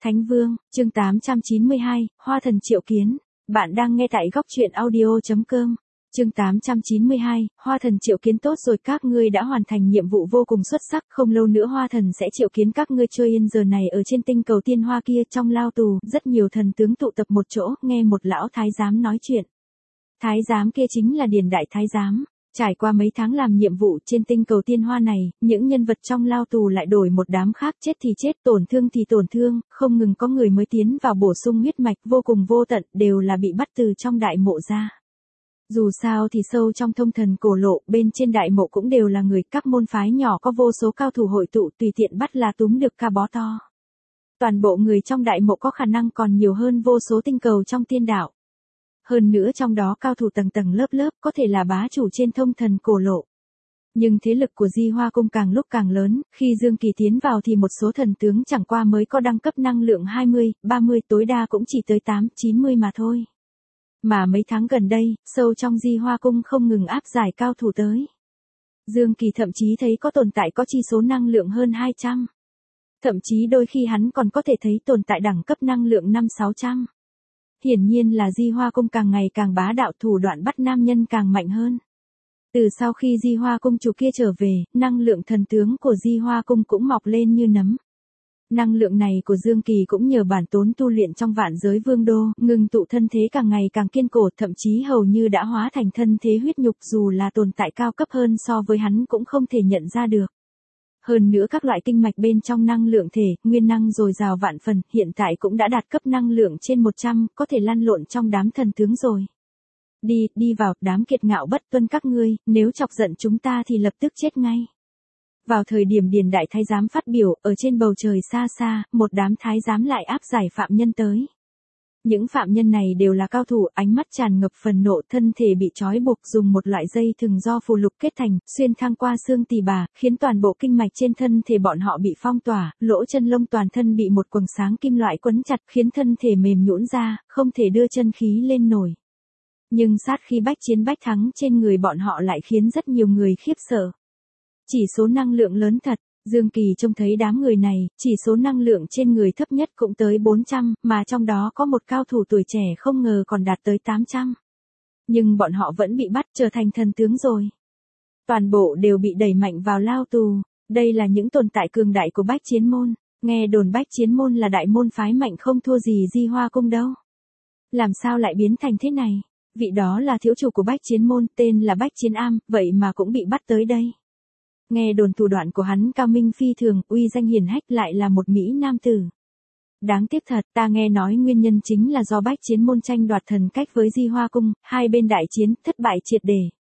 Thánh Vương, chương 892, Hoa thần triệu kiến. Bạn đang nghe tại góc truyện audio.com. Chương 892, Hoa thần triệu kiến. Tốt rồi, các ngươi đã hoàn thành nhiệm vụ vô cùng xuất sắc, không lâu nữa Hoa thần sẽ triệu kiến các ngươi. Chơi yên giờ này ở trên tinh cầu tiên hoa kia trong lao tù, rất nhiều thần tướng tụ tập một chỗ, nghe một lão thái giám nói chuyện. Thái giám kia chính là Điền Đại Thái giám. Trải qua mấy tháng làm nhiệm vụ trên tinh cầu tiên hoa này, những nhân vật trong lao tù lại đổi một đám khác, chết thì chết, tổn thương thì tổn thương, không ngừng có người mới tiến vào bổ sung huyết mạch vô cùng vô tận, đều là bị bắt từ trong đại mộ ra. Dù sao thì sâu trong thông thần cổ lộ, bên trên đại mộ cũng đều là người, các môn phái nhỏ có vô số cao thủ hội tụ, tùy tiện bắt là túm được ca bó to. Toàn bộ người trong đại mộ có khả năng còn nhiều hơn vô số tinh cầu trong tiên đạo. Hơn nữa trong đó cao thủ tầng tầng lớp lớp, có thể là bá chủ trên thông thần cổ lộ. Nhưng thế lực của Di Hoa Cung càng lúc càng lớn, khi Dương Kỳ tiến vào thì một số thần tướng chẳng qua mới có đẳng cấp năng lượng 20, 30, tối đa cũng chỉ tới 8, 90 mà thôi. Mà mấy tháng gần đây, sâu trong Di Hoa Cung không ngừng áp giải cao thủ tới. Dương Kỳ thậm chí thấy có tồn tại có chi số năng lượng hơn 200. Thậm chí đôi khi hắn còn có thể thấy tồn tại đẳng cấp năng lượng 5-600. Hiển nhiên là Di Hoa Cung càng ngày càng bá đạo, thủ đoạn bắt nam nhân càng mạnh hơn. Từ sau khi Di Hoa Cung chủ kia trở về, năng lượng thần tướng của Di Hoa Cung cũng mọc lên như nấm. Năng lượng này của Dương Kỳ cũng nhờ bản tốn tu luyện trong vạn giới vương đô, ngừng tụ thân thế càng ngày càng kiên cố, thậm chí hầu như đã hóa thành thân thế huyết nhục, dù là tồn tại cao cấp hơn so với hắn cũng không thể nhận ra được. Hơn nữa các loại kinh mạch bên trong năng lượng thể, nguyên năng dồi dào vạn phần, hiện tại cũng đã đạt cấp năng lượng trên 100, có thể lăn lộn trong đám thần tướng rồi. Đi vào, đám kiệt ngạo bất tuân các ngươi, nếu chọc giận chúng ta thì lập tức chết ngay. Vào thời điểm Điền Đại Thái giám phát biểu, ở trên bầu trời xa xa, một đám thái giám lại áp giải phạm nhân tới. Những phạm nhân này đều là cao thủ, ánh mắt tràn ngập phần nộ, thân thể bị trói buộc, dùng một loại dây thừng do phù lục kết thành, xuyên thẳng qua xương tỳ bà, khiến toàn bộ kinh mạch trên thân thể bọn họ bị phong tỏa, lỗ chân lông toàn thân bị một quầng sáng kim loại quấn chặt, khiến thân thể mềm nhũn ra, không thể đưa chân khí lên nổi. Nhưng sát khí bách chiến bách thắng trên người bọn họ lại khiến rất nhiều người khiếp sợ. Chỉ số năng lượng lớn thật. Dương Kỳ trông thấy đám người này, chỉ số năng lượng trên người thấp nhất cũng tới 400, mà trong đó có một cao thủ tuổi trẻ không ngờ còn đạt tới 800. Nhưng bọn họ vẫn bị bắt trở thành thần tướng rồi. Toàn bộ đều bị đẩy mạnh vào lao tù. Đây là những tồn tại cường đại của Bách Chiến Môn. Nghe đồn Bách Chiến Môn là đại môn phái mạnh không thua gì Di Hoa Cung đâu. Làm sao lại biến thành thế này? Vị đó là thiếu chủ của Bách Chiến Môn, tên là Bách Chiến Am, vậy mà cũng bị bắt tới đây. Nghe đồn thủ đoạn của hắn cao minh phi thường, uy danh hiển hách, lại là một mỹ nam tử. Đáng tiếc thật, ta nghe nói nguyên nhân chính là do Bách Chiến Môn tranh đoạt thần cách với Di Hoa Cung, hai bên đại chiến, thất bại triệt để.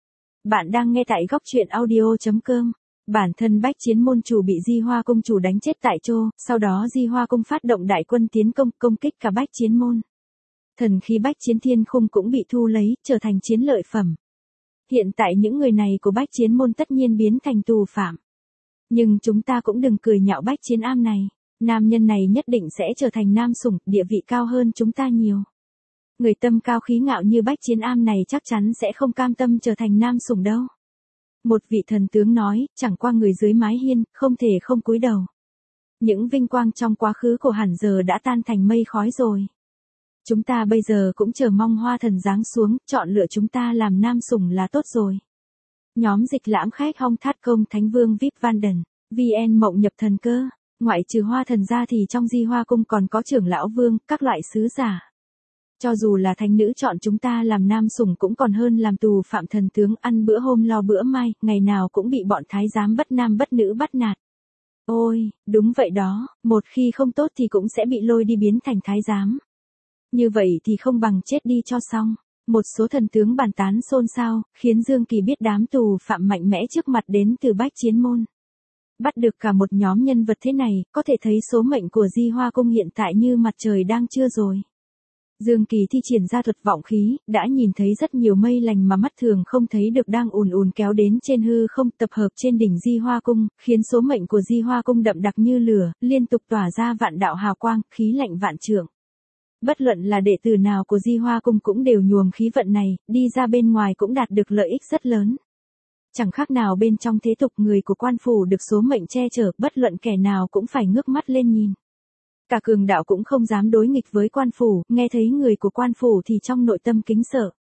Bạn đang nghe tại góc truyện audio.com. Bản thân Bách Chiến Môn chủ bị Di Hoa Cung chủ đánh chết tại chỗ, sau đó Di Hoa Cung phát động đại quân tiến công kích cả Bách Chiến Môn. Thần khí Bách Chiến Thiên Khung cũng bị thu lấy, trở thành chiến lợi phẩm. Hiện tại những người này của Bách Chiến Môn tất nhiên biến thành tù phạm. Nhưng chúng ta cũng đừng cười nhạo Bách Chiến Am này. Nam nhân này nhất định sẽ trở thành nam sủng, địa vị cao hơn chúng ta nhiều. Người tâm cao khí ngạo như Bách Chiến Am này chắc chắn sẽ không cam tâm trở thành nam sủng đâu. Một vị thần tướng nói, chẳng qua người dưới mái hiên, không thể không cúi đầu. Những vinh quang trong quá khứ của hẳn giờ đã tan thành mây khói rồi. Chúng ta bây giờ cũng chờ mong Hoa thần giáng xuống, chọn lựa chúng ta làm nam sủng là tốt rồi. Nhóm dịch lãm khách Hong Thát Công Thánh Vương VIP Vanden, VN Mộng Nhập Thần Cơ, ngoại trừ Hoa thần ra thì trong Di Hoa Cung còn có trưởng lão vương, các loại sứ giả. Cho dù là thánh nữ chọn chúng ta làm nam sủng cũng còn hơn làm tù phạm thần tướng, ăn bữa hôm lo bữa mai, ngày nào cũng bị bọn thái giám bất nam bất nữ bắt nạt. Ôi, đúng vậy đó, một khi không tốt thì cũng sẽ bị lôi đi biến thành thái giám. Như vậy thì không bằng chết đi cho xong. Một số thần tướng bàn tán xôn xao, khiến Dương Kỳ biết đám tù phạm mạnh mẽ trước mặt đến từ Bách Chiến Môn. Bắt được cả một nhóm nhân vật thế này, có thể thấy số mệnh của Di Hoa Cung hiện tại như mặt trời đang trưa rồi. Dương Kỳ thi triển ra thuật vọng khí, đã nhìn thấy rất nhiều mây lành mà mắt thường không thấy được đang ùn ùn kéo đến trên hư không, tập hợp trên đỉnh Di Hoa Cung, khiến số mệnh của Di Hoa Cung đậm đặc như lửa, liên tục tỏa ra vạn đạo hào quang, khí lạnh vạn trượng. Bất luận là đệ tử nào của Di Hoa Cung cũng đều nhuồm khí vận này, đi ra bên ngoài cũng đạt được lợi ích rất lớn. Chẳng khác nào bên trong thế tục người của quan phủ được số mệnh che chở, bất luận kẻ nào cũng phải ngước mắt lên nhìn. Cả cường đạo cũng không dám đối nghịch với quan phủ, nghe thấy người của quan phủ thì trong nội tâm kính sợ.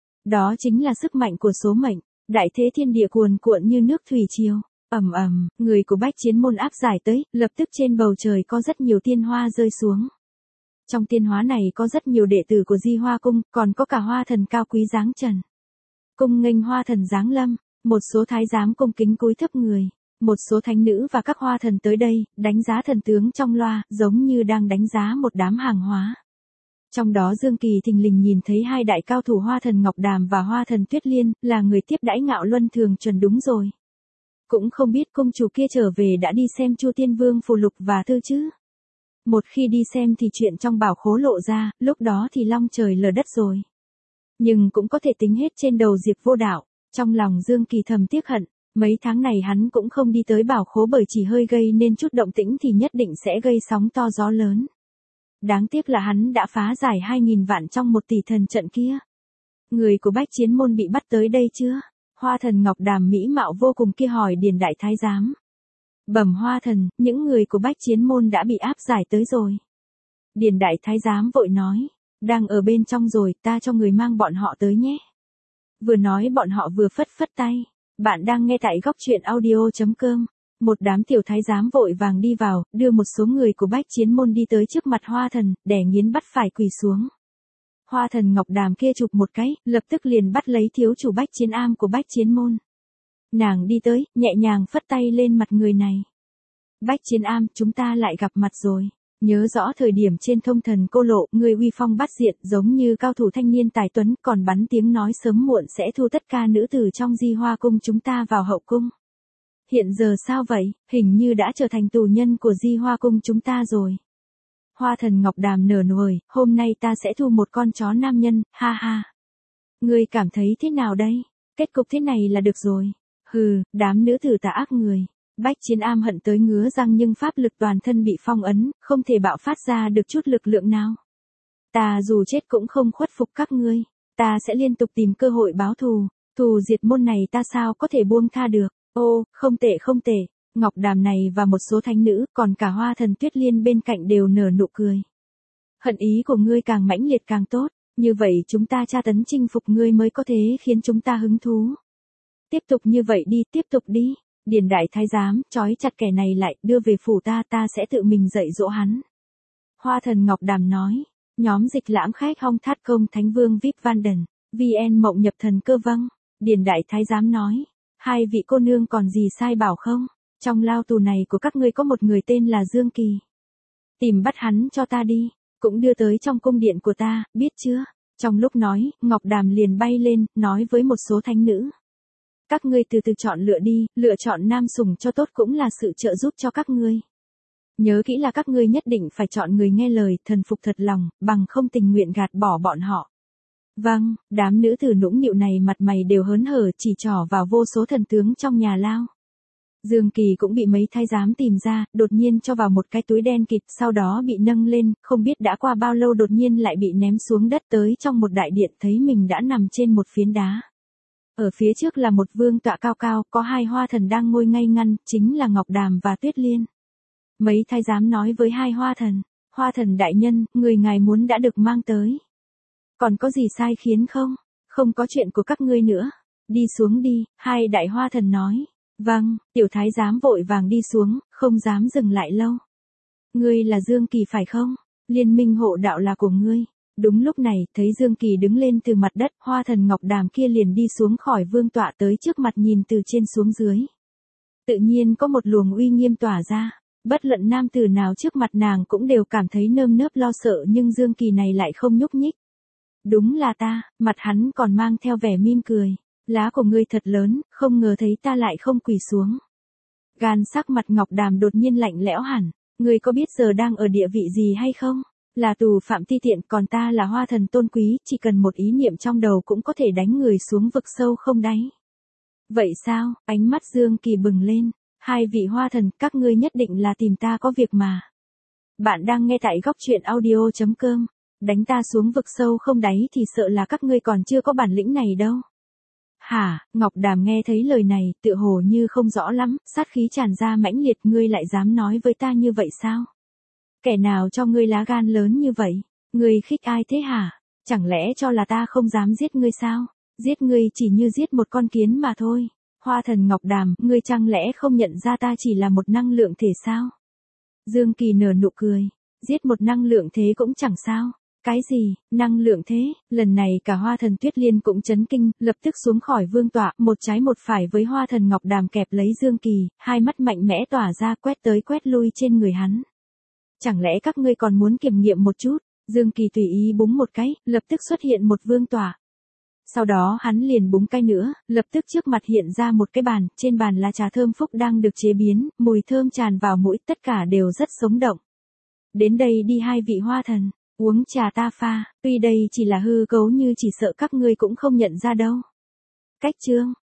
Đó chính là sức mạnh của số mệnh, đại thế thiên địa cuồn cuộn như nước thủy triều. Ầm ầm, người của Bách Chiến Môn áp giải tới, lập tức trên bầu trời có rất nhiều tiên hoa rơi xuống. Trong tiên hóa này có rất nhiều đệ tử của Di Hoa Cung, còn có cả hoa thần cao quý giáng trần. Cung nghênh hoa thần giáng lâm, một số thái giám cung kính cúi thấp người, một số thánh nữ và các hoa thần tới đây, đánh giá thần tướng trong loa, giống như đang đánh giá một đám hàng hóa. Trong đó Dương Kỳ thình lình nhìn thấy hai đại cao thủ hoa thần Ngọc Đàm và hoa thần Tuyết Liên, là người tiếp đãi Ngạo Luân Thường chuẩn đúng rồi. Cũng không biết công chủ kia trở về đã đi xem Chu Tiên Vương phù lục và thư chứ. Một khi đi xem thì chuyện trong bảo khố lộ ra, lúc đó thì long trời lở đất rồi. Nhưng cũng có thể tính hết trên đầu Diệp Vô Đạo, trong lòng Dương Kỳ thầm tiếc hận, mấy tháng này hắn cũng không đi tới bảo khố bởi chỉ hơi gây nên chút động tĩnh thì nhất định sẽ gây sóng to gió lớn. Đáng tiếc là hắn đã phá giải 2.000 vạn trong 1 tỷ thần trận kia. Người của Bách Chiến Môn bị bắt tới đây chưa? Hoa thần Ngọc Đàm mỹ mạo vô cùng kia hỏi Điền Đại Thái Giám. Bẩm hoa thần, những người của Bách Chiến Môn đã bị áp giải tới rồi. Điền Đại Thái Giám vội nói, đang ở bên trong rồi, ta cho người mang bọn họ tới nhé. Vừa nói bọn họ vừa phất phất tay. Bạn đang nghe tại góc truyện audio.com. Một đám tiểu thái giám vội vàng đi vào, đưa một số người của Bách Chiến Môn đi tới trước mặt hoa thần, đè nghiến bắt phải quỳ xuống. Hoa thần Ngọc Đàm kia chụp một cái, lập tức liền bắt lấy thiếu chủ Bách Chiến Am của Bách Chiến Môn. Nàng đi tới, nhẹ nhàng phất tay lên mặt người này. Bách Chiến Am, chúng ta lại gặp mặt rồi. Nhớ rõ thời điểm trên Thông Thần Cô Lộ, người uy phong bát diện giống như cao thủ thanh niên tài tuấn, còn bắn tiếng nói sớm muộn sẽ thu tất cả nữ tử trong Di Hoa Cung chúng ta vào hậu cung. Hiện giờ sao vậy, hình như đã trở thành tù nhân của Di Hoa Cung chúng ta rồi. Hoa thần Ngọc Đàm nở nụ cười, hôm nay ta sẽ thu một con chó nam nhân, ha ha. Ngươi cảm thấy thế nào đây? Kết cục thế này là được rồi. Hừ, đám nữ tử tà ác người. Bách Chiến Am hận tới ngứa răng nhưng pháp lực toàn thân bị phong ấn, không thể bạo phát ra được chút lực lượng nào. Ta dù chết cũng không khuất phục các ngươi. Ta sẽ liên tục tìm cơ hội báo thù. Thù diệt môn này ta sao có thể buông tha được. Ô, không tệ không tệ. Ngọc Đàm này và một số thánh nữ, còn cả hoa thần Tuyết Liên bên cạnh đều nở nụ cười. Hận ý của ngươi càng mãnh liệt càng tốt, như vậy chúng ta tra tấn chinh phục ngươi mới có thể khiến chúng ta hứng thú. Tiếp tục như vậy đi, tiếp tục đi. Điền Đại Thái Giám, trói chặt kẻ này lại, đưa về phủ ta sẽ tự mình dạy dỗ hắn. Hoa thần Ngọc Đàm nói, nhóm dịch lãm khách Hong Thát Công Thánh Vương Vip Van Đần, VN Mộng Nhập Thần Cơ vâng. Điền Đại Thái Giám nói, hai vị cô nương còn gì sai bảo không? Trong lao tù này của các ngươi có một người tên là Dương Kỳ. Tìm bắt hắn cho ta đi, cũng đưa tới trong cung điện của ta, biết chưa? Trong lúc nói, Ngọc Đàm liền bay lên, nói với một số thánh nữ. Các ngươi từ từ chọn lựa đi, lựa chọn nam sủng cho tốt cũng là sự trợ giúp cho các ngươi. Nhớ kỹ là các ngươi nhất định phải chọn người nghe lời, thần phục thật lòng, bằng không tình nguyện gạt bỏ bọn họ. Vâng, đám nữ tử nũng nịu này mặt mày đều hớn hở chỉ trỏ vào vô số thần tướng trong nhà lao. Dương Kỳ cũng bị mấy thái giám tìm ra, đột nhiên cho vào một cái túi đen kịt, sau đó bị nâng lên, không biết đã qua bao lâu đột nhiên lại bị ném xuống đất tới trong một đại điện thấy mình đã nằm trên một phiến đá. Ở phía trước là một vương tọa cao cao, có hai hoa thần đang ngồi ngay ngăn, chính là Ngọc Đàm và Tuyết Liên. Mấy thái giám nói với hai hoa thần đại nhân, người ngài muốn đã được mang tới. Còn có gì sai khiến không? Không có chuyện của các ngươi nữa. Đi xuống đi, hai đại hoa thần nói. Vâng, tiểu thái giám vội vàng đi xuống, không dám dừng lại lâu. Ngươi là Dương Kỳ phải không? Liên minh hộ đạo là của ngươi. Đúng lúc này, thấy Dương Kỳ đứng lên từ mặt đất, hoa thần Ngọc Đàm kia liền đi xuống khỏi vương tọa tới trước mặt nhìn từ trên xuống dưới. Tự nhiên có một luồng uy nghiêm tỏa ra, bất luận nam tử nào trước mặt nàng cũng đều cảm thấy nơm nớp lo sợ nhưng Dương Kỳ này lại không nhúc nhích. Đúng là ta, mặt hắn còn mang theo vẻ mỉm cười. Lá của ngươi thật lớn, không ngờ thấy ta lại không quỳ xuống. Gan sắc mặt Ngọc Đàm đột nhiên lạnh lẽo hẳn, ngươi có biết giờ đang ở địa vị gì hay không? Là tù phạm ti tiện, còn ta là hoa thần tôn quý, chỉ cần một ý niệm trong đầu cũng có thể đánh người xuống vực sâu không đáy. Vậy sao? Ánh mắt Dương Kỳ bừng lên, hai vị hoa thần, các ngươi nhất định là tìm ta có việc mà. Bạn đang nghe tại góc truyện audio.com, đánh ta xuống vực sâu không đáy thì sợ là các ngươi còn chưa có bản lĩnh này đâu. Hả, Ngọc Đàm nghe thấy lời này, tựa hồ như không rõ lắm, sát khí tràn ra mãnh liệt, ngươi lại dám nói với ta như vậy sao? Kẻ nào cho ngươi lá gan lớn như vậy? Ngươi khích ai thế hả? Chẳng lẽ cho là ta không dám giết ngươi sao? Giết ngươi chỉ như giết một con kiến mà thôi. Hoa thần Ngọc Đàm, ngươi chẳng lẽ không nhận ra ta chỉ là một năng lượng thể sao? Dương Kỳ nở nụ cười. Giết một năng lượng thế cũng chẳng sao. Cái gì, năng lượng thế? Lần này cả Hoa thần Tuyết Liên cũng chấn kinh, lập tức xuống khỏi vương tọa, một trái một phải với Hoa thần Ngọc Đàm kẹp lấy Dương Kỳ, hai mắt mạnh mẽ tỏa ra quét tới quét lui trên người hắn. Chẳng lẽ các ngươi còn muốn kiểm nghiệm một chút? Dương Kỳ tùy ý búng một cái, lập tức xuất hiện một vương tọa. Sau đó hắn liền búng cái nữa, lập tức trước mặt hiện ra một cái bàn, trên bàn là trà thơm phúc đang được chế biến, mùi thơm tràn vào mũi, tất cả đều rất sống động. Đến đây đi hai vị Hoa thần, uống trà ta pha, tuy đây chỉ là hư cấu như chỉ sợ các ngươi cũng không nhận ra đâu. Cách chương